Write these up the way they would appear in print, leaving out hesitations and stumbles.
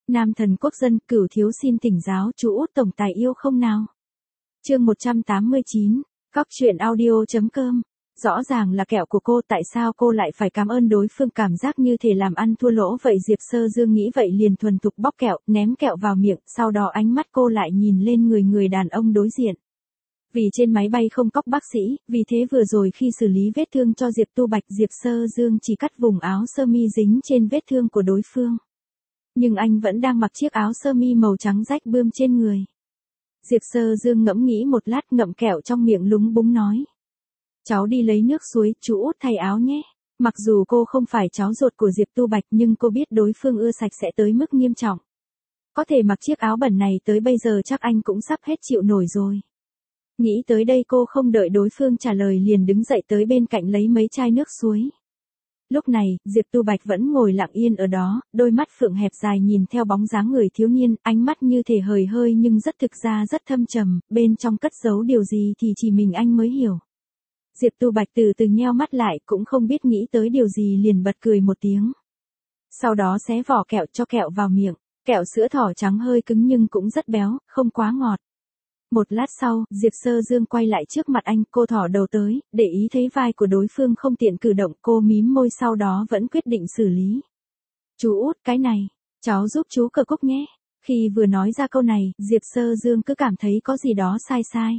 Nam thần quốc dân, Cửu thiếu xin tỉnh giáo, chú út tổng tài yêu không nào? Chương 189, Góc truyện audio.com. Rõ ràng là kẹo của cô, tại sao cô lại phải cảm ơn đối phương, cảm giác như thể làm ăn thua lỗ vậy. Diệp Sơ Dương nghĩ vậy liền thuần thục bóc kẹo, ném kẹo vào miệng, sau đó ánh mắt cô lại nhìn lên người đàn ông đối diện. Vì trên máy bay không cóc bác sĩ, vì thế vừa rồi khi xử lý vết thương cho Diệp Tu Bạch, Diệp Sơ Dương chỉ cắt vùng áo sơ mi dính trên vết thương của đối phương. Nhưng anh vẫn đang mặc chiếc áo sơ mi màu trắng rách bươm trên người. Diệp Sơ Dương ngẫm nghĩ một lát, ngậm kẹo trong miệng lúng búng nói. Cháu đi lấy nước suối, chú út thay áo nhé. Mặc dù cô không phải cháu ruột của Diệp Tu Bạch nhưng cô biết đối phương ưa sạch sẽ tới mức nghiêm trọng. Có thể mặc chiếc áo bẩn này tới bây giờ chắc anh cũng sắp hết chịu nổi rồi. Nghĩ tới đây cô không đợi đối phương trả lời liền đứng dậy tới bên cạnh lấy mấy chai nước suối. Lúc này, Diệp Tu Bạch vẫn ngồi lặng yên ở đó, đôi mắt phượng hẹp dài nhìn theo bóng dáng người thiếu niên, ánh mắt như thể hời hơi nhưng thực ra rất thâm trầm, bên trong cất giấu điều gì thì chỉ mình anh mới hiểu. Diệp Tu Bạch từ từ nheo mắt lại, cũng không biết nghĩ tới điều gì liền bật cười một tiếng. Sau đó xé vỏ kẹo cho kẹo vào miệng, kẹo sữa thỏ trắng hơi cứng nhưng cũng rất béo, không quá ngọt. Một lát sau, Diệp Sơ Dương quay lại trước mặt anh, cô thỏ đầu tới, để ý thấy vai của đối phương không tiện cử động, cô mím môi sau đó vẫn quyết định xử lý. Chú út, cái này, cháu giúp chú cờ cúc nhé. Khi vừa nói ra câu này, Diệp Sơ Dương cứ cảm thấy có gì đó sai sai.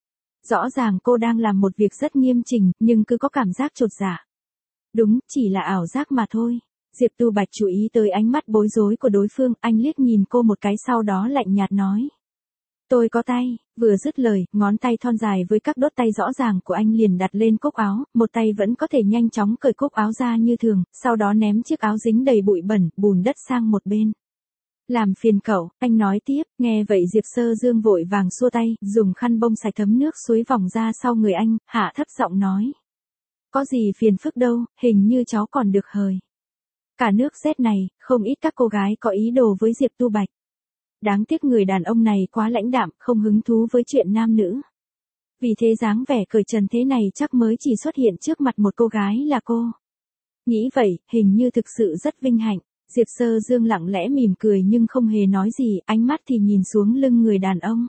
Rõ ràng cô đang làm một việc rất nghiêm chỉnh, nhưng cứ có cảm giác chột dạ. Đúng, chỉ là ảo giác mà thôi. Diệp Tu Bạch chú ý tới ánh mắt bối rối của đối phương, anh liếc nhìn cô một cái sau đó lạnh nhạt nói. Tôi có tay, vừa dứt lời, ngón tay thon dài với các đốt tay rõ ràng của anh liền đặt lên cúc áo, một tay vẫn có thể nhanh chóng cởi cúc áo ra như thường, sau đó ném chiếc áo dính đầy bụi bẩn, bùn đất sang một bên. Làm phiền cậu, anh nói tiếp, nghe vậy Diệp Sơ Dương vội vàng xua tay, dùng khăn bông sạch thấm nước suối vòng ra sau người anh, hạ thấp giọng nói. Có gì phiền phức đâu, hình như cháu còn được hời. Cả nước rét này, không ít các cô gái có ý đồ với Diệp Tu Bạch. Đáng tiếc người đàn ông này quá lãnh đạm, không hứng thú với chuyện nam nữ. Vì thế dáng vẻ cởi trần thế này chắc mới chỉ xuất hiện trước mặt một cô gái là cô. Nghĩ vậy, hình như thực sự rất vinh hạnh. Diệp Sơ Dương lặng lẽ mỉm cười nhưng không hề nói gì, ánh mắt thì nhìn xuống lưng người đàn ông.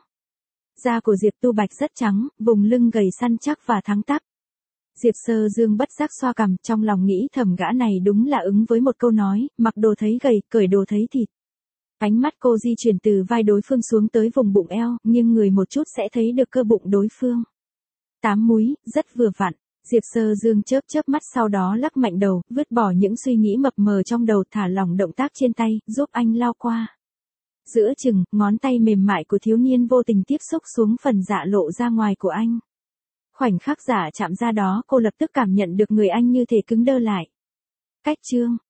Da của Diệp Tu Bạch rất trắng, vùng lưng gầy săn chắc và thẳng tắp. Diệp Sơ Dương bất giác xoa cằm, trong lòng nghĩ thầm gã này đúng là ứng với một câu nói, mặc đồ thấy gầy, cởi đồ thấy thịt. Ánh mắt cô di chuyển từ vai đối phương xuống tới vùng bụng eo, nghiêng người một chút sẽ thấy được cơ bụng đối phương. 8 múi, rất vừa vặn. Diệp Sơ Dương chớp mắt sau đó lắc mạnh đầu, vứt bỏ những suy nghĩ mập mờ trong đầu, thả lỏng động tác trên tay, giúp anh lao qua. Giữa chừng, ngón tay mềm mại của thiếu niên vô tình tiếp xúc xuống phần dạ lộ ra ngoài của anh. Khoảnh khắc dạ chạm ra đó cô lập tức cảm nhận được người anh như thể cứng đơ lại. Cách chương.